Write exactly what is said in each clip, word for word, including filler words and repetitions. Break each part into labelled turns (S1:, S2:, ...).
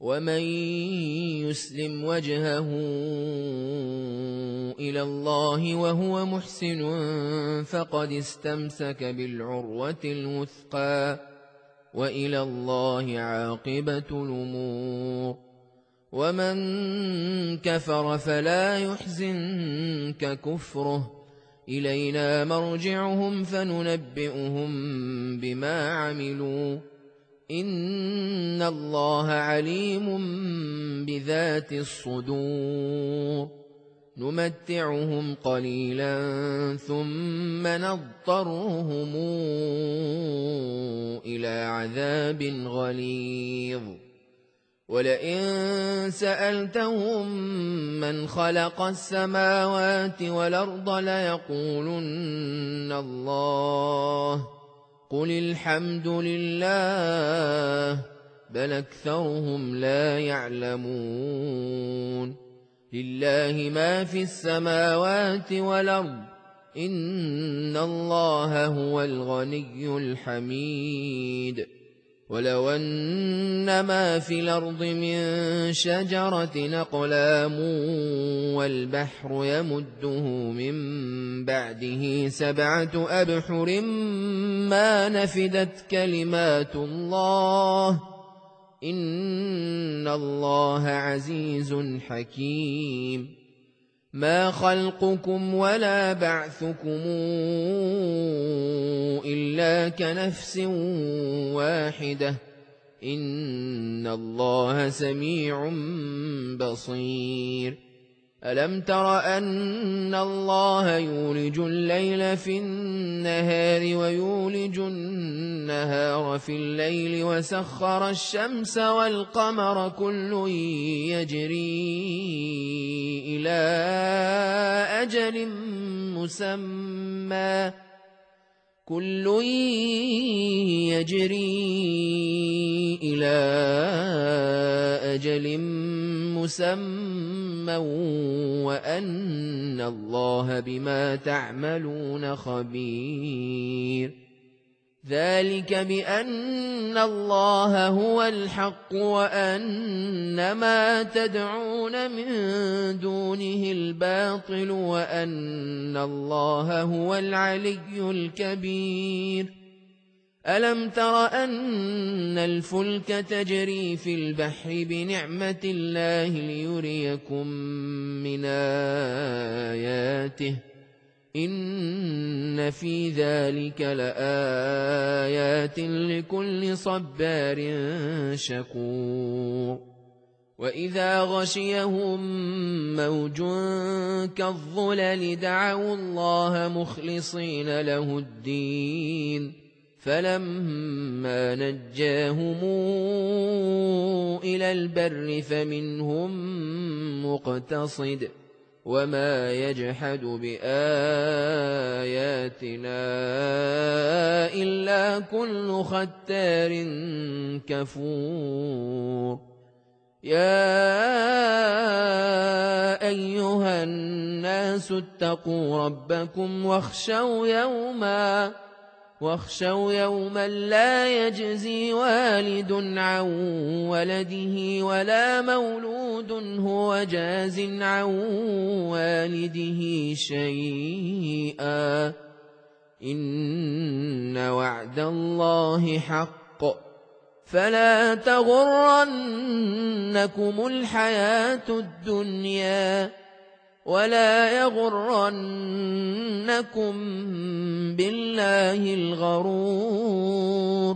S1: ومن يسلم وجهه إلى الله وهو محسن فقد استمسك بالعروة الوثقى وإلى الله عاقبة الأمور. ومن كفر فلا يحزنك كفره، إلينا مرجعهم فننبئهم بما عملوا، إن الله عليم بذات الصدور. نمتعهم قليلا ثم نضطرهم إلى عذاب غليظ. ولئن سألتهم من خلق السماوات والأرض ليقولن الله، قل الحمد لله بل أكثرهم لا يعلمون. لله ما في السماوات والأرض، إن الله هو الغني الحميد. ولو أن ما في الأرض من شجرة أقلام والبحر يمده من بعده سبعة أبحر ما نفدت كلمات الله، إن الله عزيز حكيم. ما خلقكم ولا بعثكم إلا كنفس واحدة، إن الله سميع بصير. ألم تر أن الله يولج الليل في النهار ويولج النهار في الليل وسخر الشمس والقمر كل يجري إلى أجل مسمى كل يجري إلى أجل مسمى وأن الله بما تعملون خبير. ذلك بأن الله هو الحق وأن ما تدعون من دونه الباطل وأن الله هو العلي الكبير. ألم تر أن الفلك تجري في البحر بنعمة الله ليريكم من آياته، إن في ذلك لآيات لكل صبار شكور. وإذا غشيهم موج كالظلل دعوا الله مخلصين له الدين، فلما نجاهم إلى البر فمنهم مقتصد، وما يجحد بآياتنا إلا كل ختار كفور. يا أيها الناس اتقوا ربكم واخشوا يوما واخشوا يوما لا يجزي والد عن ولده ولا مولود هو جاز عن والده شيئا، إن وعد الله حق، فلا تغرنكم الحياة الدنيا ولا يغرنكم بالله الغرور.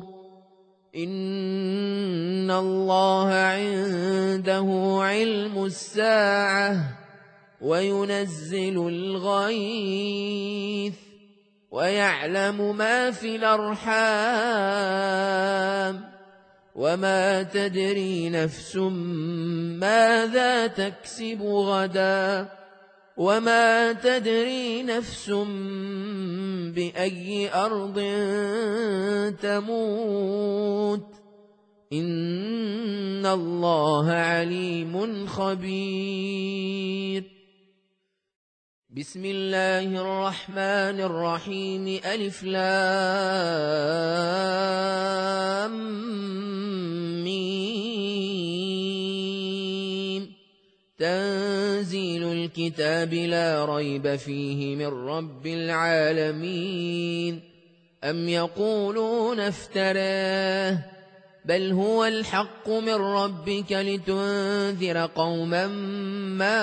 S1: إن الله عنده علم الساعة وينزل الغيث ويعلم ما في الأرحام، وما تدري نفس ماذا تكسب غدا، وما تدري نفس بأي أرض تموت، إن الله عليم خبير. بسم الله الرحمن الرحيم. ألف لام ميم تنزيل الكتاب لا ريب فيه من رب العالمين. أم يقولون افتراه بل هو الحق من ربك لتنذر قوما ما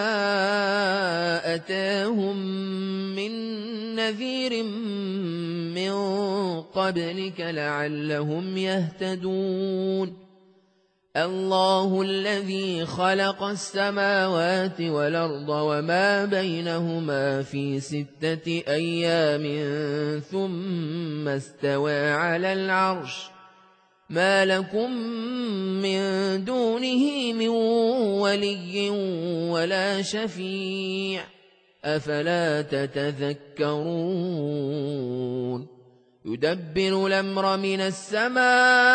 S1: أتاهم من نذير من قبلك لعلهم يهتدون. الله الذي خلق السماوات والأرض وما بينهما في ستة أيام ثم استوى على العرش ما لكم من دونه من ولي ولا شفيع أفلا تتذكرون. يدبر الأمر من السماء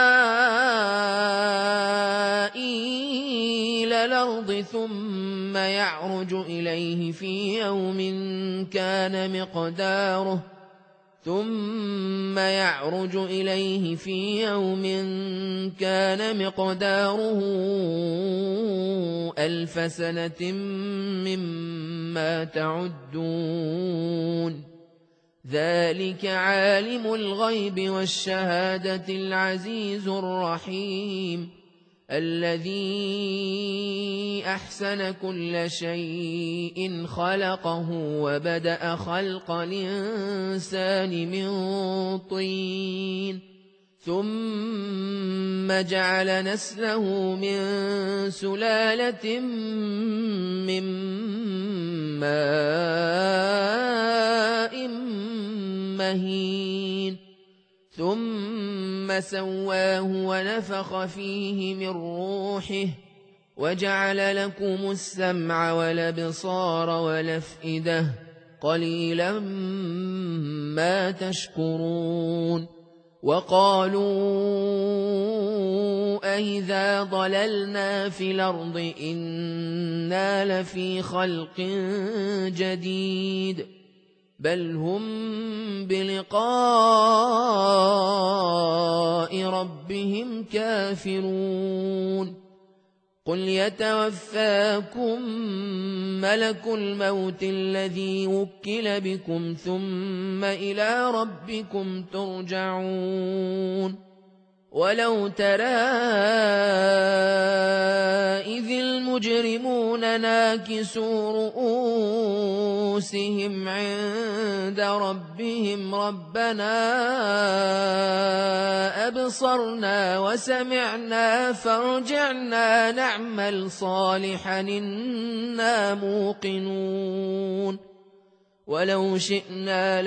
S1: إلى الأرض ثم يعرج إليه في يوم كان مقداره ثم يعرج إليه في يوم كان مقداره ألف سنة مما تعدون. ذلك عالم الغيب والشهادة العزيز الرحيم الذي أحسن كل شيء خلقه وبدأ خلق الإنسان من طين ثم جعل نسله من سلالة من ماء مهين ثم سواه ونفخ فيه من روحه وجعل لكم السمع والأبصار والأفئدة قليلا ما تشكرون. وقالوا أئذا ضللنا في الأرض إنا لفي خلق جديد بل هم بلقاء ربهم كافرون. قل يتوفاكم ملك الموت الذي وكل بكم ثم إلى ربكم ترجعون. ولو ترى إذ المجرمون ناكسوا رؤوسهم عند ربهم ربنا أبصرنا وسمعنا فارجعنا نعمل صالحا إنا موقنون. ولو شئنا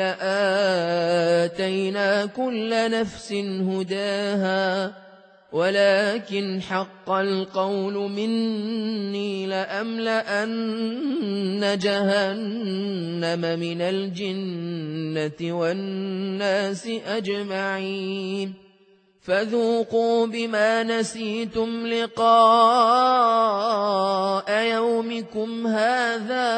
S1: لآتينا كل نفس هداها ولكن حق القول مني لأملأن جهنم من الجنة والناس أجمعين. فذوقوا بما نسيتم لقاء يومكم هذا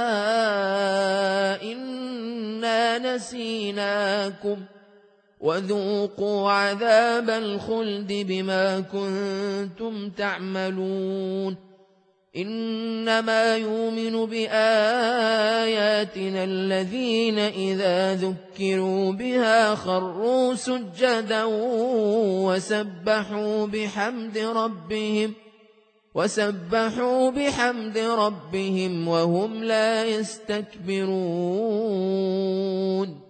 S1: إنا نسيناكم وذوقوا عذاب الخلد بما كنتم تعملون. إنما يؤمن بآياتنا الذين إذا ذكروا بها خروا سجدا وسبحوا بحمد ربهم وسبحوا بحمد ربهم وهم لا يستكبرون.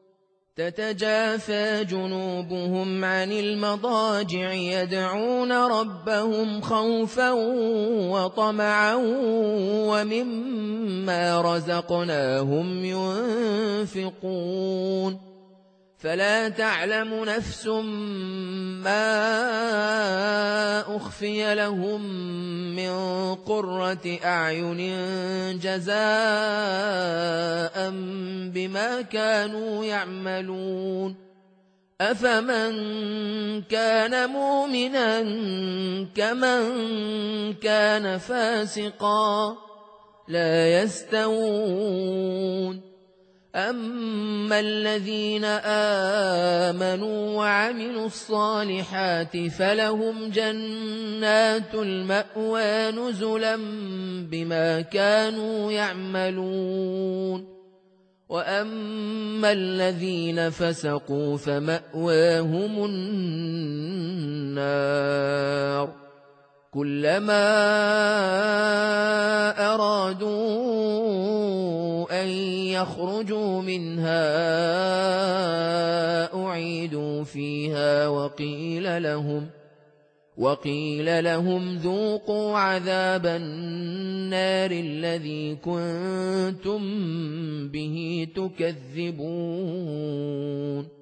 S1: تتجافى جنوبهم عن المضاجع يدعون ربهم خوفا وطمعا ومما رزقناهم ينفقون. فلا تعلم نفس ما أخفي لهم من قرة أعين جزاء بما كانوا يعملون. أفمن كان مؤمنا كمن كان فاسقا لا يستوون. أما الذين آمنوا وعملوا الصالحات فلهم جنات المأوى نزلا بما كانوا يعملون وأما الذين فسقوا فمأواهم النار كلما أرادوا أن يخرجوا منها أعيدوا فيها وقيل لهم وقيل لهم ذوقوا عذاب النار الذي كنتم به تكذبون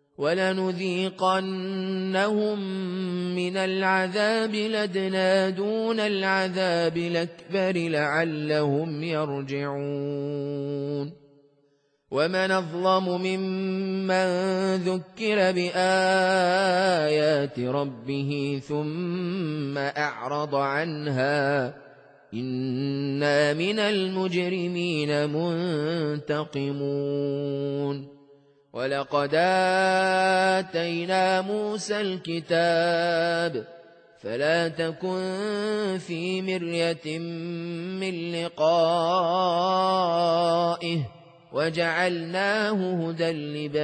S1: ولنذيقنهم من العذاب الأدنى دون العذاب الأكبر لعلهم يرجعون ومن أظلم ممن ذكر بآيات ربه ثم أعرض عنها إنا من المجرمين منتقمون ولقد آتينا موسى الكتاب فلا تكن في مرية من لقائه وجعلناه هدى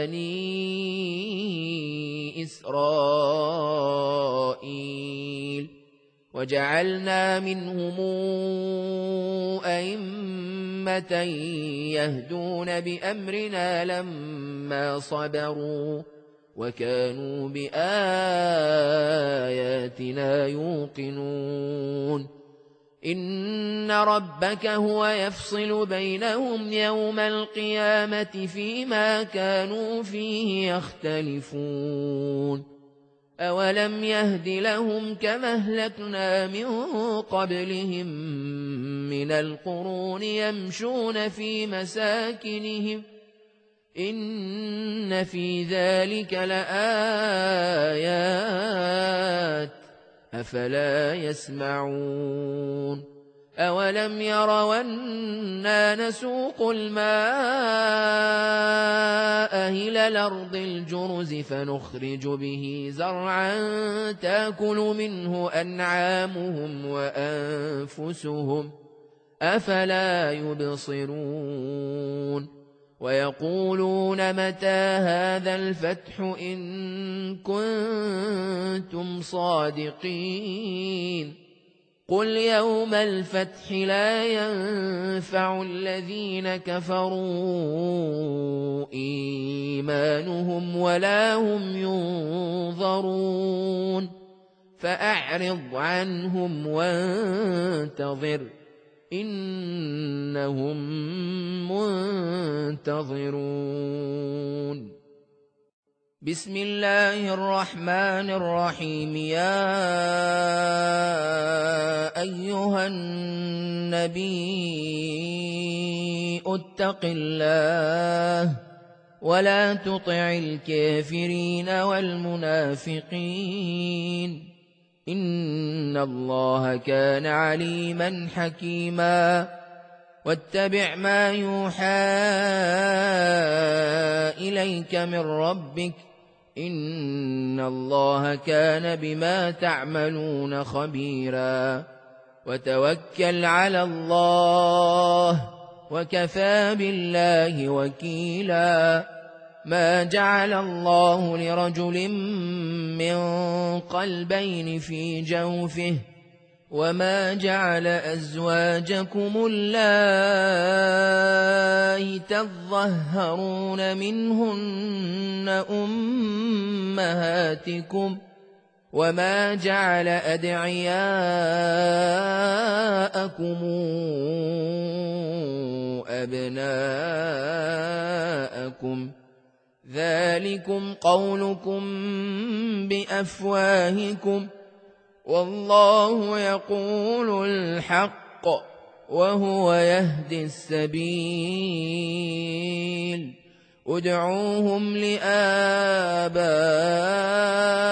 S1: لبني إسرائيل وجعلنا منهم أئمة يهدون بأمرنا لما صبروا وكانوا بآياتنا يوقنون إن ربك هو يفصل بينهم يوم القيامة فيما كانوا فيه يختلفون أولم يهد لهم كما أهلكنا من قبلهم من القرون يمشون في مساكنهم إن في ذلك لآيات أفلا يسمعون أولم يروا أنا نسوق الماء إلى الأرض الجرز فنخرج به زرعا تأكل منه أنعامهم وأنفسهم أفلا يبصرون ويقولون متى هذا الفتح إن كنتم صادقين قل يوم الفتح لا ينفع الذين كفروا إيمانهم ولا هم ينظرون فأعرض عنهم وانتظر إنهم منتظرون بسم الله الرحمن الرحيم يا أيها النبي اتق الله ولا تطع الكافرين والمنافقين إن الله كان عليما حكيما واتبع ما يوحى إليك من ربك إن الله كان بما تعملون خبيرا وتوكل على الله وكفى بالله وكيلا ما جعل الله لرجل من قلبين في جوفه وما جعل أزواجكم اللائي تظهرون منهن أمهاتكم وما جعل أدعياءكم أبناءكم ذلكم قولكم بأفواهكم والله يقول الحق وهو يهدي السبيل ادعوهم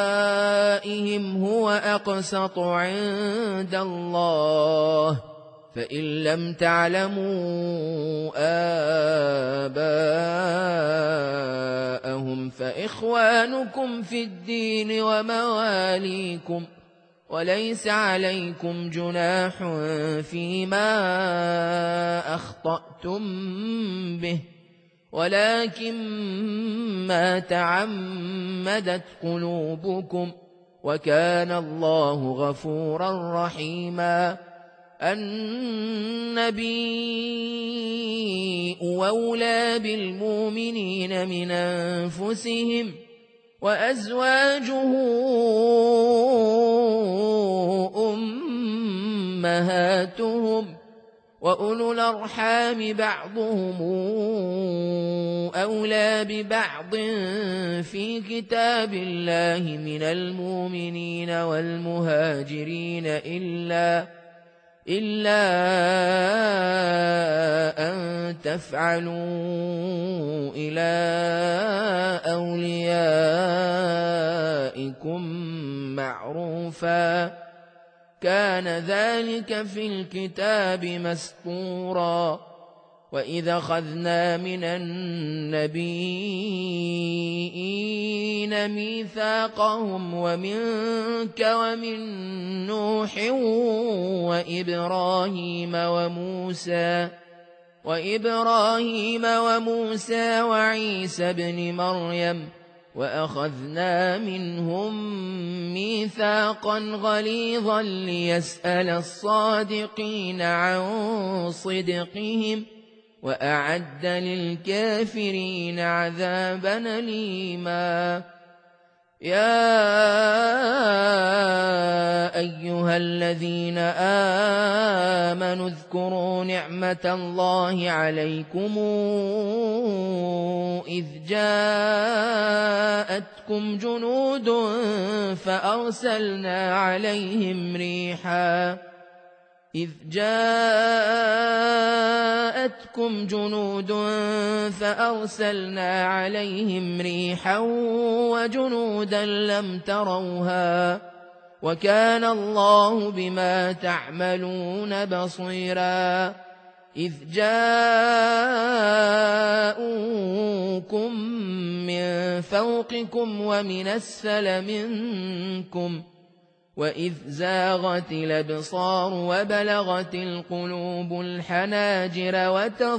S1: لآبائهم هو أقسط عند الله فإن لم تعلموا آباءهم فإخوانكم في الدين ومواليكم، وليس عليكم جناح فيما أخطأتم به، ولكن ما تعمدت قلوبكم، وكان الله غفورا رحيما. النبي أولى بالمؤمنين من أنفسهم، وأزواجه أمهاتهم، وأولو الأرحام بعضهم أولى ببعض في كتاب الله من المؤمنين والمهاجرين إلا إلا أن تفعلوا إلى أوليائكم معروفا، كان ذلك في الكتاب مسطورا. وإذا أخذنا من النبيين ميثاقهم ومنك ومن نوح وإبراهيم وموسى وإبراهيم وموسى وعيسى بن مريم، وأخذنا منهم ميثاقا غليظا ليسأل الصادقين عن صدقهم، وأعد للكافرين عذابا أليما. يا أيها الذين آمنوا اذكروا نعمة الله عليكم إذ جاءتكم جنود فأرسلنا عليهم ريحا إذ جاءتكم جنود فأرسلنا عليهم ريحا وجنودا لم تروها، وكان الله بما تعملون بصيرا. إذ جاءوكم من فوقكم ومن أسفل منكم، وإذ زاغت الأبصار وبلغت القلوب الحناجر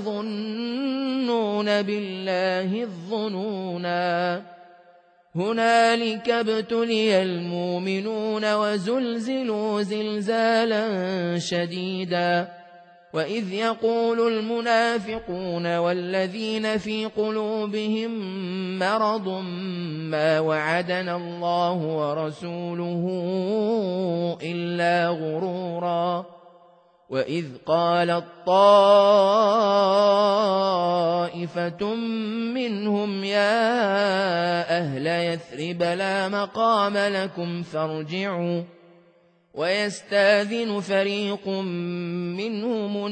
S1: وتظنون بالله الظنونا. هنالك ابتلي المؤمنون وزلزلوا زلزالا شديدا. وإذ يقول المنافقون والذين في قلوبهم مرض ما وعدنا الله ورسوله إلا غرورا. وإذ قالت طائفة منهم يا أهل يثرب لا مقام لكم فارجعوا، ويستاذن فريق منهم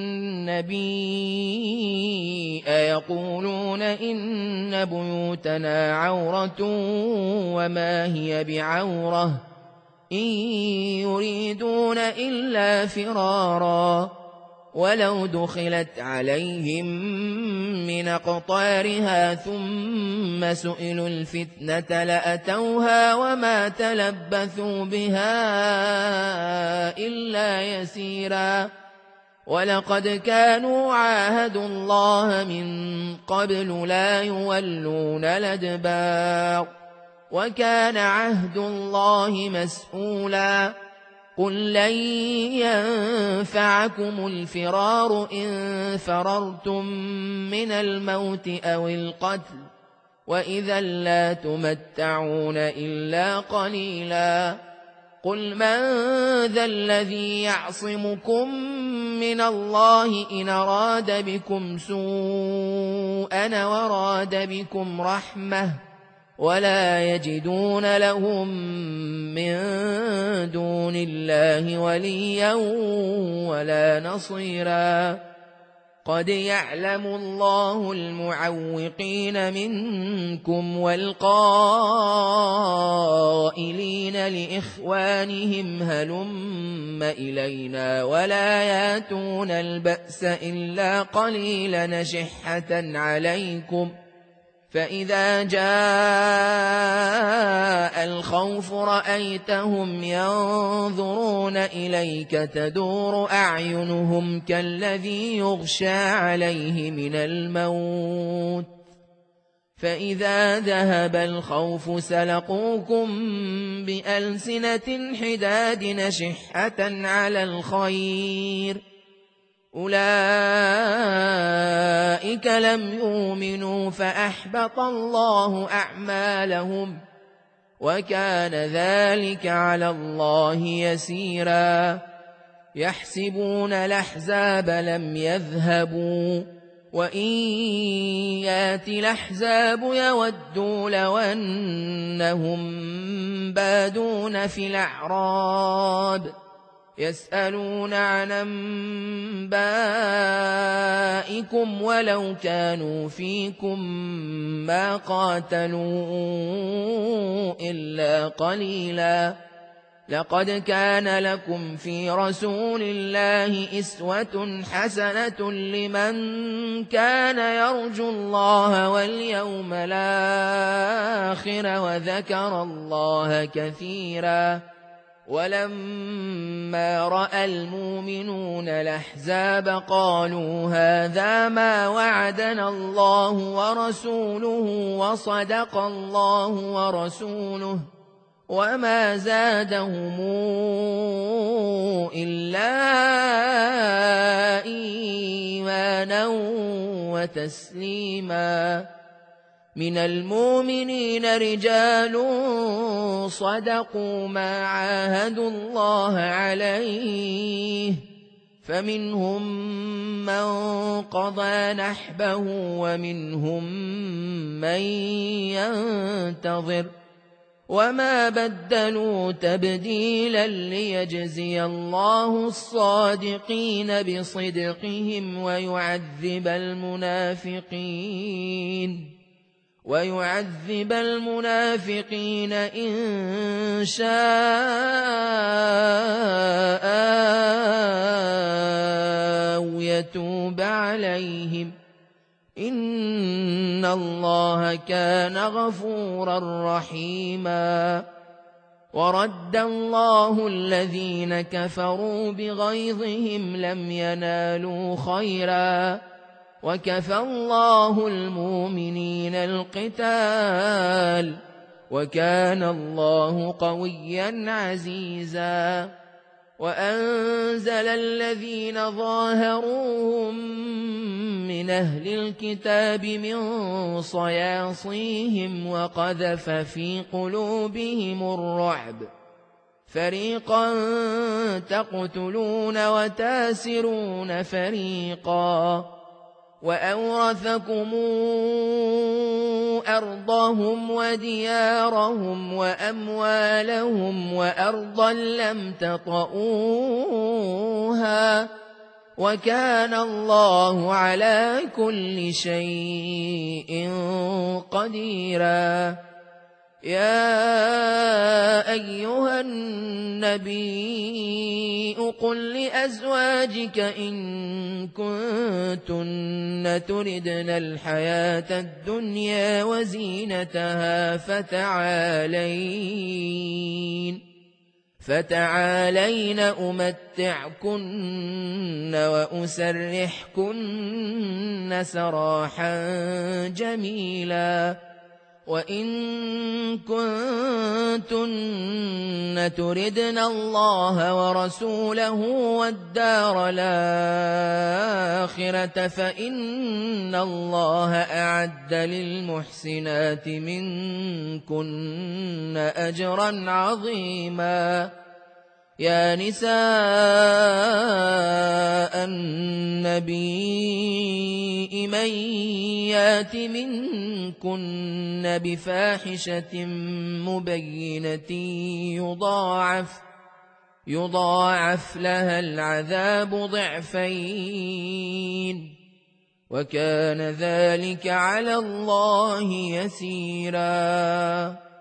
S1: النبي أيقولون إن بيوتنا عورة وما هي بعورة إن يريدون إلا فرارا، ولو دخلت عليهم من أقطارها ثم سئلوا الفتنة لأتوها وما تلبثوا بها إلا يسيرا. ولقد كانوا عاهدوا الله من قبل لا يولون الأدبار، وكان عهد الله مسؤولا. قل لن ينفعكم الفرار إن فررتم من الموت أو القتل، وإذا لا تمتعون إلا قليلا. قل من ذا الذي يعصمكم من الله إن أراد بكم سوءا وراد بكم رحمة، ولا يجدون لهم من دون الله وليا ولا نصيرا. قد يعلم الله المعوقين منكم والقائلين لإخوانهم هلم إلينا ولا ياتون البأس إلا قليلا نشحة عليكم فإذا جاء الخوف رأيتهم ينظرون إليك تدور أعينهم كالذي يغشى عليه من الموت فإذا ذهب الخوف سلقوكم بألسنة حداد نشحة على الخير أولئك لم يؤمنوا فأحبط الله أعمالهم وكان ذلك على الله يسيرا يحسبون الأحزاب لم يذهبوا وإن يأتي الأحزاب يودوا لو أنهم بادون في الأعراب يسألون عن أنبائكم ولو كانوا فيكم ما قاتلوا إلا قليلا لقد كان لكم في رسول الله أسوة حسنة لمن كان يرجو الله واليوم الآخر وذكر الله كثيرا ولما رأى المؤمنون الأحزاب قالوا هذا ما وعدنا الله ورسوله وصدق الله ورسوله وما زادهم إلا إيمانا وتسليما من المؤمنين رجال صدقوا ما عاهدوا الله عليه فمنهم من قضى نحبه ومنهم من ينتظر وما بدلوا تبديلا ليجزي الله الصادقين بصدقهم ويعذب المنافقين ويعذب المنافقين إن شاء أو يتوب عليهم إن الله كان غفورا رحيما ورد الله الذين كفروا بغيظهم لم ينالوا خيرا وكفى الله المؤمنين القتال وكان الله قويا عزيزا وأنزل الذين ظاهروهم من أهل الكتاب من صياصيهم وقذف في قلوبهم الرعب فريقا تقتلون وتاسرون فريقا وأورثكم أرضهم وديارهم وأموالهم وأرضا لم تطئوها وكان الله على كل شيء قديرا يا أيها النبي قل لأزواجك إن كنتن تردن الحياة الدنيا وزينتها فتعالين فتعالين أمتعكن وأسرحكن سراحا جميلا وإن كنتن تردن الله ورسوله والدار الآخرة فإن الله أعد للمحسنات منكن أجرا عظيما يا نساء النبي من يات منكن بفاحشة مبينة يضاعف يضاعف لها العذاب ضعفين وكان ذلك على الله يسيرا.